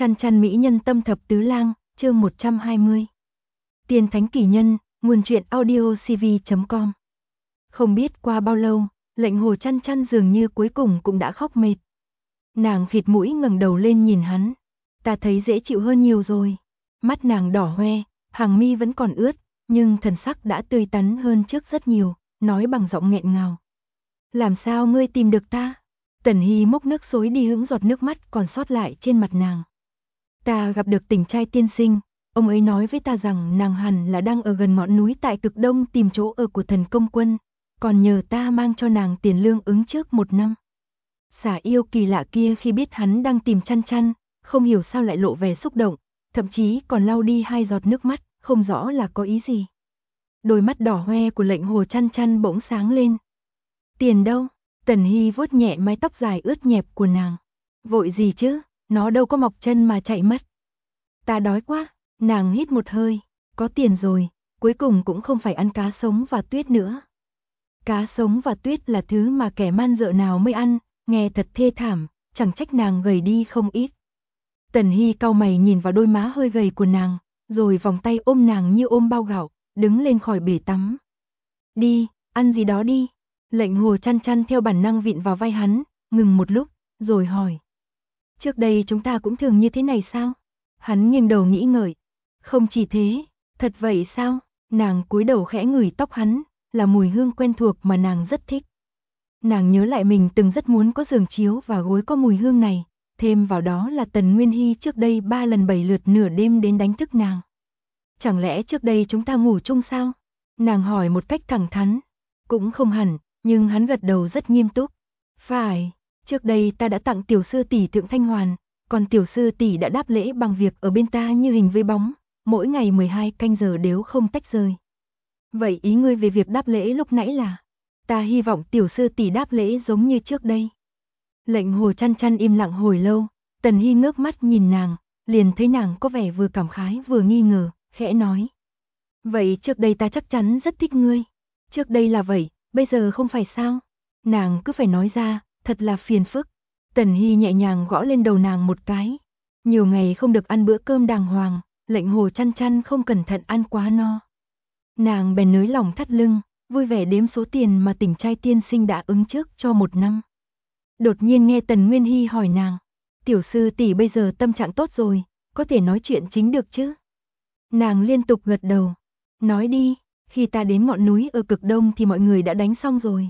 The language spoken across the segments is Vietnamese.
Chăn chăn mỹ nhân tâm thập tứ lang, chương 120. Tiên thánh kỳ nhân, nguồn truyện audio cv.com. Không biết qua bao lâu, Lệnh Hồ chăn chăn dường như cuối cùng cũng đã khóc mệt. Nàng khịt mũi ngẩng đầu lên nhìn hắn. Ta thấy dễ chịu hơn nhiều rồi. Mắt nàng đỏ hoe, hàng mi vẫn còn ướt, nhưng thần sắc đã tươi tắn hơn trước rất nhiều, nói bằng giọng nghẹn ngào. Làm sao ngươi tìm được ta? Tần Hy mốc nước xối đi hững giọt nước mắt còn sót lại trên mặt nàng. Ta gặp được Tình trai tiên sinh, ông ấy nói với ta rằng nàng hẳn là đang ở gần ngọn núi tại cực đông tìm chỗ ở của thần công quân, còn nhờ ta mang cho nàng tiền lương ứng trước 1 năm. Xả yêu kỳ lạ kia khi biết hắn đang tìm chăn chăn, không hiểu sao lại lộ vẻ xúc động, thậm chí còn lau đi 2 giọt nước mắt, không rõ là có ý gì. Đôi mắt đỏ hoe của Lệnh Hồ chăn chăn bỗng sáng lên. Tiền đâu? Tần Hy vuốt nhẹ mái tóc dài ướt nhẹp của nàng. Vội gì chứ, nó đâu có mọc chân mà chạy mất. Ta đói quá, nàng hít một hơi, có tiền rồi, cuối cùng cũng không phải ăn cá sống và tuyết nữa. Cá sống và tuyết là thứ mà kẻ man dợ nào mới ăn, nghe thật thê thảm, chẳng trách nàng gầy đi không ít. Tần Hy cau mày nhìn vào đôi má hơi gầy của nàng, rồi vòng tay ôm nàng như ôm bao gạo, đứng lên khỏi bể tắm. Đi, ăn gì đó đi. Lệnh Hồ chăn chăn theo bản năng vịn vào vai hắn, ngừng một lúc, rồi hỏi. Trước đây chúng ta cũng thường như thế này sao? Hắn nghiêng đầu nghĩ ngợi. Không chỉ thế, thật vậy sao? Nàng cúi đầu khẽ ngửi tóc hắn, là mùi hương quen thuộc mà nàng rất thích. Nàng nhớ lại mình từng rất muốn có giường chiếu và gối có mùi hương này, thêm vào đó là Tần Nguyên Hy trước đây 3 lần 7 lượt nửa đêm đến đánh thức nàng. Chẳng lẽ trước đây chúng ta ngủ chung sao? Nàng hỏi một cách thẳng thắn. Cũng không hẳn, nhưng hắn gật đầu rất nghiêm túc. Phải, trước đây ta đã tặng tiểu sư tỷ Thượng Thanh Hoàn, còn tiểu sư tỷ đã đáp lễ bằng việc ở bên ta như hình với bóng, mỗi ngày 12 canh giờ đều không tách rời. Vậy ý ngươi về việc đáp lễ lúc nãy là? Ta hy vọng tiểu sư tỷ đáp lễ giống như trước đây. Lệnh Hồ chăn chăn im lặng hồi lâu, Tần Hy ngước mắt nhìn nàng, liền thấy nàng có vẻ vừa cảm khái vừa nghi ngờ, khẽ nói. Vậy trước đây ta chắc chắn rất thích ngươi. Trước đây là vậy, bây giờ không phải sao? Nàng cứ phải nói ra, thật là phiền phức. Tần Hy nhẹ nhàng gõ lên đầu nàng một cái. Nhiều ngày không được ăn bữa cơm đàng hoàng, Lệnh Hồ chăn chăn không cẩn thận ăn quá no. Nàng bèn nới lòng thắt lưng, vui vẻ đếm số tiền mà Tình trai tiên sinh đã ứng trước cho 1 năm. Đột nhiên nghe Tần Nguyên Hy hỏi nàng, tiểu sư tỷ bây giờ tâm trạng tốt rồi, có thể nói chuyện chính được chứ? Nàng liên tục gật đầu, nói đi, khi ta đến ngọn núi ở cực đông thì mọi người đã đánh xong rồi.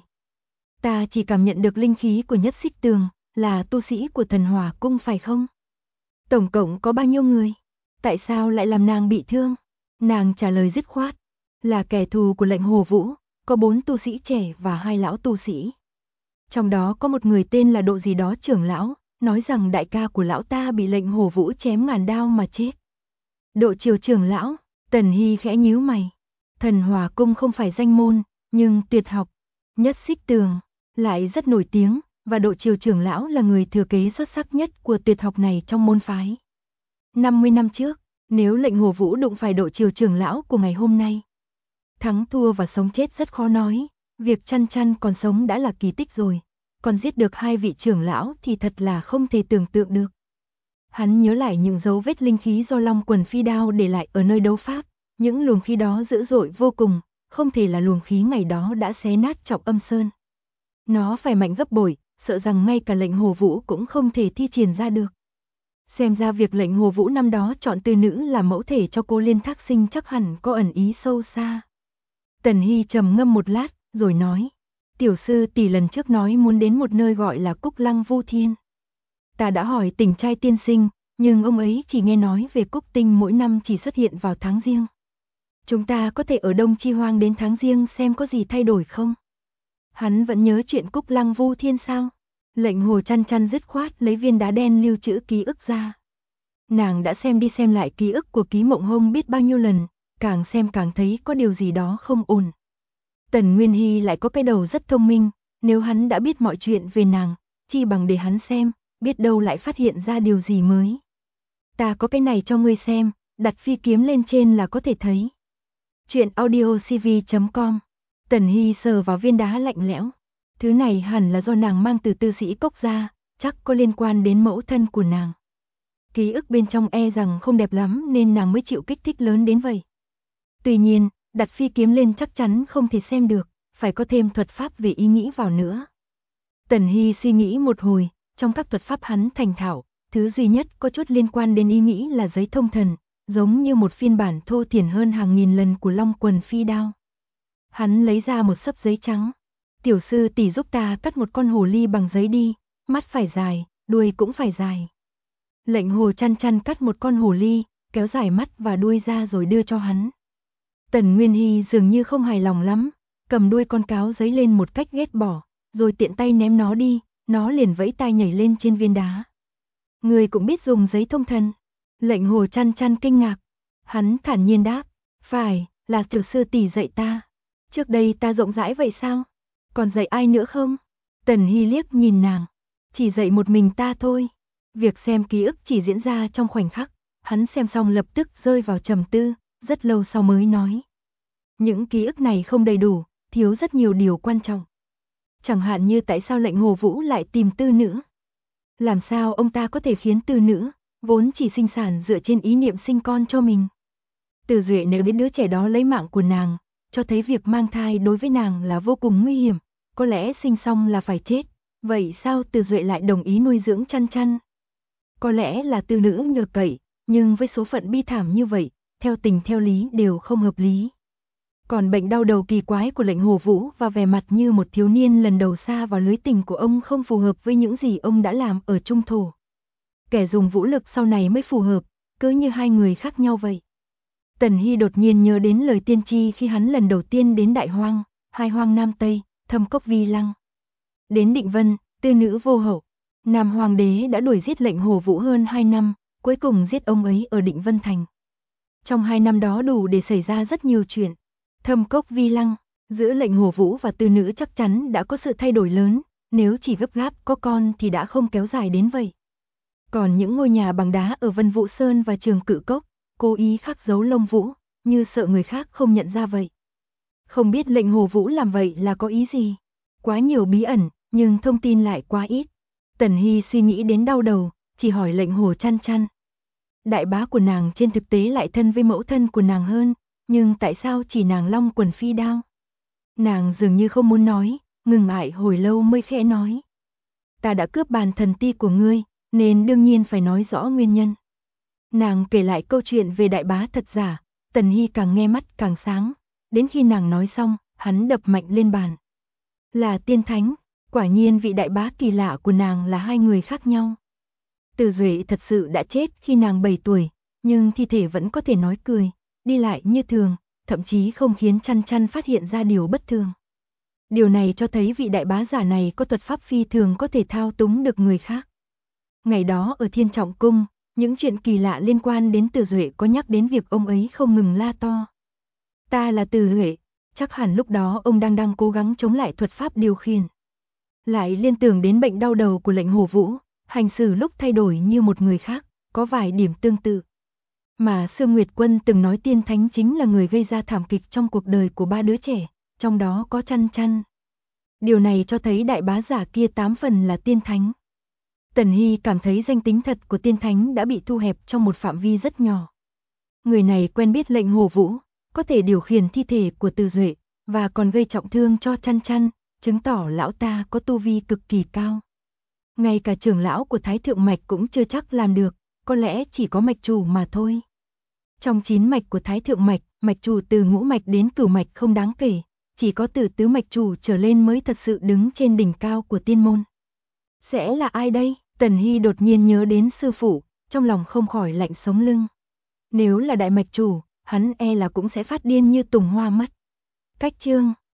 Ta chỉ cảm nhận được linh khí của Nhất Xích Tường, là tu sĩ của Thần Hỏa Cung phải không? Tổng cộng có bao nhiêu người? Tại sao lại làm nàng bị thương? Nàng trả lời dứt khoát, là kẻ thù của Lệnh Hồ Vũ, có 4 tu sĩ trẻ và 2 lão tu sĩ. Trong đó có một người tên là Độ gì đó trưởng lão, nói rằng đại ca của lão ta bị Lệnh Hồ Vũ chém ngàn đao mà chết. Độ Triều trưởng lão, Tần Hy khẽ nhíu mày. Thần Hỏa Cung không phải danh môn, nhưng tuyệt học, Nhất Xích Tường, lại rất nổi tiếng, và Độ Triều trưởng lão là người thừa kế xuất sắc nhất của tuyệt học này trong môn phái. 50 năm trước, nếu Lệnh Hồ Vũ đụng phải Độ Triều trưởng lão của ngày hôm nay, thắng thua và sống chết rất khó nói, việc chăn chăn còn sống đã là kỳ tích rồi, còn giết được 2 vị trưởng lão thì thật là không thể tưởng tượng được. Hắn nhớ lại những dấu vết linh khí do Long Quần Phi Đao để lại ở nơi đấu pháp, những luồng khí đó dữ dội vô cùng, không thể là luồng khí ngày đó đã xé nát Trọng Âm Sơn. Nó phải mạnh gấp bội, sợ rằng ngay cả Lệnh Hồ Vũ cũng không thể thi triển ra được. Xem ra việc Lệnh Hồ Vũ năm đó chọn tư nữ làm mẫu thể cho cô Liên Thác Sinh chắc hẳn có ẩn ý sâu xa. Tần Hy trầm ngâm một lát, rồi nói, tiểu sư tỷ lần trước nói muốn đến một nơi gọi là Cúc Lăng Vu Thiên. Ta đã hỏi Tình trai tiên sinh, nhưng ông ấy chỉ nghe nói về Cúc Tinh mỗi năm chỉ xuất hiện vào tháng Giêng. Chúng ta có thể ở Đông Chi Hoang đến tháng Giêng xem có gì thay đổi không? Hắn vẫn nhớ chuyện Cúc Lăng Vu Thiên sao? Lệnh Hồ chăn chăn dứt khoát lấy viên đá đen lưu trữ ký ức ra. Nàng đã xem đi xem lại ký ức của Ký Mộng Hông biết bao nhiêu lần, càng xem càng thấy có điều gì đó không ổn. Tần Nguyên Hy lại có cái đầu rất thông minh, nếu hắn đã biết mọi chuyện về nàng, chi bằng để hắn xem, biết đâu lại phát hiện ra điều gì mới. Ta có cái này cho ngươi xem, đặt phi kiếm lên trên là có thể thấy. Chuyện audio cv.com. Tần Hy sờ vào viên đá lạnh lẽo. Thứ này hẳn là do nàng mang từ Tư Sĩ Cốc ra, chắc có liên quan đến mẫu thân của nàng. ký ức bên trong e rằng không đẹp lắm nên nàng mới chịu kích thích lớn đến vậy. Tuy nhiên, đặt phi kiếm lên chắc chắn không thể xem được, phải có thêm thuật pháp về ý nghĩ vào nữa. Tần Hy suy nghĩ một hồi, trong các thuật pháp hắn thành thạo, thứ duy nhất có chút liên quan đến ý nghĩ là giấy thông thần, giống như một phiên bản thô thiển hơn hàng nghìn lần của Long Quần Phi Đao. Hắn lấy ra một xấp giấy trắng. Tiểu sư tỷ giúp ta cắt một con hồ ly bằng giấy đi, mắt phải dài, đuôi cũng phải dài. Lệnh Hồ Chăn Chăn cắt một con hồ ly, kéo dài mắt và đuôi ra rồi đưa cho hắn. Tần Nguyên Hy dường như không hài lòng lắm, cầm đuôi con cáo giấy lên một cách ghét bỏ, rồi tiện tay ném nó đi, nó liền vẫy tai nhảy lên trên viên đá. Người cũng biết dùng giấy thông thần. Lệnh Hồ Chăn Chăn kinh ngạc. Hắn thản nhiên đáp, phải, là tiểu sư tỷ dạy ta. Trước đây ta rộng rãi vậy sao? Còn dạy ai nữa không? Tần Hy liếc nhìn nàng. Chỉ dạy một mình ta thôi. Việc xem ký ức chỉ diễn ra trong khoảnh khắc. Hắn xem xong lập tức rơi vào trầm tư, rất lâu sau mới nói. Những ký ức này không đầy đủ, thiếu rất nhiều điều quan trọng. Chẳng hạn như tại sao lệnh Hồ Vũ lại tìm Tư Nữ. Làm sao ông ta có thể khiến Tư Nữ, vốn chỉ sinh sản dựa trên ý niệm sinh con cho mình. Từ Duệ nếu đến đứa trẻ đó lấy mạng của nàng, cho thấy việc mang thai đối với nàng là vô cùng nguy hiểm, có lẽ sinh xong là phải chết. Vậy sao Từ Duệ lại đồng ý nuôi dưỡng Chăn Chăn? Có lẽ là Tư Nữ nhờ cậy, nhưng với số phận bi thảm như vậy, theo tình theo lý đều không hợp lý. Còn bệnh đau đầu kỳ quái của lệnh Hồ Vũ và vẻ mặt như một thiếu niên lần đầu sa vào lưới tình của ông không phù hợp với những gì ông đã làm ở Trung Thổ. Kẻ dùng vũ lực sau này mới phù hợp, cứ như hai người khác nhau vậy. Tần Hy đột nhiên nhớ đến lời tiên tri khi hắn lần đầu tiên đến Đại Hoang, Hai Hoang Nam Tây, Thâm Cốc Vi Lăng. Đến Định Vân, Tư Nữ vô hậu. Nam Hoàng đế đã đuổi giết lệnh Hồ Vũ hơn 2 năm, cuối cùng giết ông ấy ở Định Vân Thành. Trong 2 năm đó đủ để xảy ra rất nhiều chuyện. Thâm Cốc Vi Lăng, giữa lệnh Hồ Vũ và Tư Nữ chắc chắn đã có sự thay đổi lớn, nếu chỉ gấp gáp có con thì đã không kéo dài đến vậy. Còn những ngôi nhà bằng đá ở Vân Vũ Sơn và Trường Cự Cốc, cố ý khắc dấu lông vũ, như sợ người khác không nhận ra vậy. Không biết lệnh Hồ Vũ làm vậy là có ý gì? Quá nhiều bí ẩn, nhưng thông tin lại quá ít. Tần Hy suy nghĩ đến đau đầu, chỉ hỏi lệnh Hồ Chăn Chăn. Đại bá của nàng trên thực tế lại thân với mẫu thân của nàng hơn, nhưng tại sao chỉ nàng Long Quần Phi Đao? Nàng dường như không muốn nói, ngừng lại hồi lâu mới khẽ nói. Ta đã cướp bàn thần ti của ngươi, nên đương nhiên phải nói rõ nguyên nhân. Nàng kể lại câu chuyện về đại bá thật giả, Tần Hy càng nghe mắt càng sáng, đến khi nàng nói xong, hắn đập mạnh lên bàn. Là tiên thánh, quả nhiên vị đại bá kỳ lạ của nàng là hai người khác nhau. Từ Duệ thật sự đã chết khi nàng 7 tuổi, nhưng thi thể vẫn có thể nói cười, đi lại như thường, thậm chí không khiến Chăn Chăn phát hiện ra điều bất thường. Điều này cho thấy vị đại bá giả này có thuật pháp phi thường có thể thao túng được người khác. Ngày đó ở Thiên Trọng Cung, những chuyện kỳ lạ liên quan đến Từ Duệ có nhắc đến việc ông ấy không ngừng la to. Ta là Từ Duệ, chắc hẳn lúc đó ông đang cố gắng chống lại thuật pháp điều khiển. Lại liên tưởng đến bệnh đau đầu của lệnh Hồ Vũ, hành xử lúc thay đổi như một người khác, có vài điểm tương tự. Mà Sương Nguyệt Quân từng nói tiên thánh chính là người gây ra thảm kịch trong cuộc đời của 3 đứa trẻ, trong đó có Chăn Chăn. Điều này cho thấy đại bá giả kia 8 phần là tiên thánh. Tần Hy cảm thấy danh tính thật của tiên thánh đã bị thu hẹp trong một phạm vi rất nhỏ. Người này quen biết lệnh Hồ Vũ, có thể điều khiển thi thể của Từ Duệ, và còn gây trọng thương cho Chăn Chăn, chứng tỏ lão ta có tu vi cực kỳ cao. Ngay cả trưởng lão của Thái Thượng Mạch cũng chưa chắc làm được, có lẽ chỉ có mạch chủ mà thôi. Trong 9 mạch của Thái Thượng Mạch, mạch chủ từ ngũ mạch đến cửu mạch không đáng kể, chỉ có từ tứ mạch chủ trở lên mới thật sự đứng trên đỉnh cao của tiên môn. Sẽ là ai đây? Tần Hy đột nhiên nhớ đến sư phụ, trong lòng không khỏi lạnh sống lưng. Nếu là đại mạch chủ, hắn e là cũng sẽ phát điên như Tùng Hoa mất. Cách chương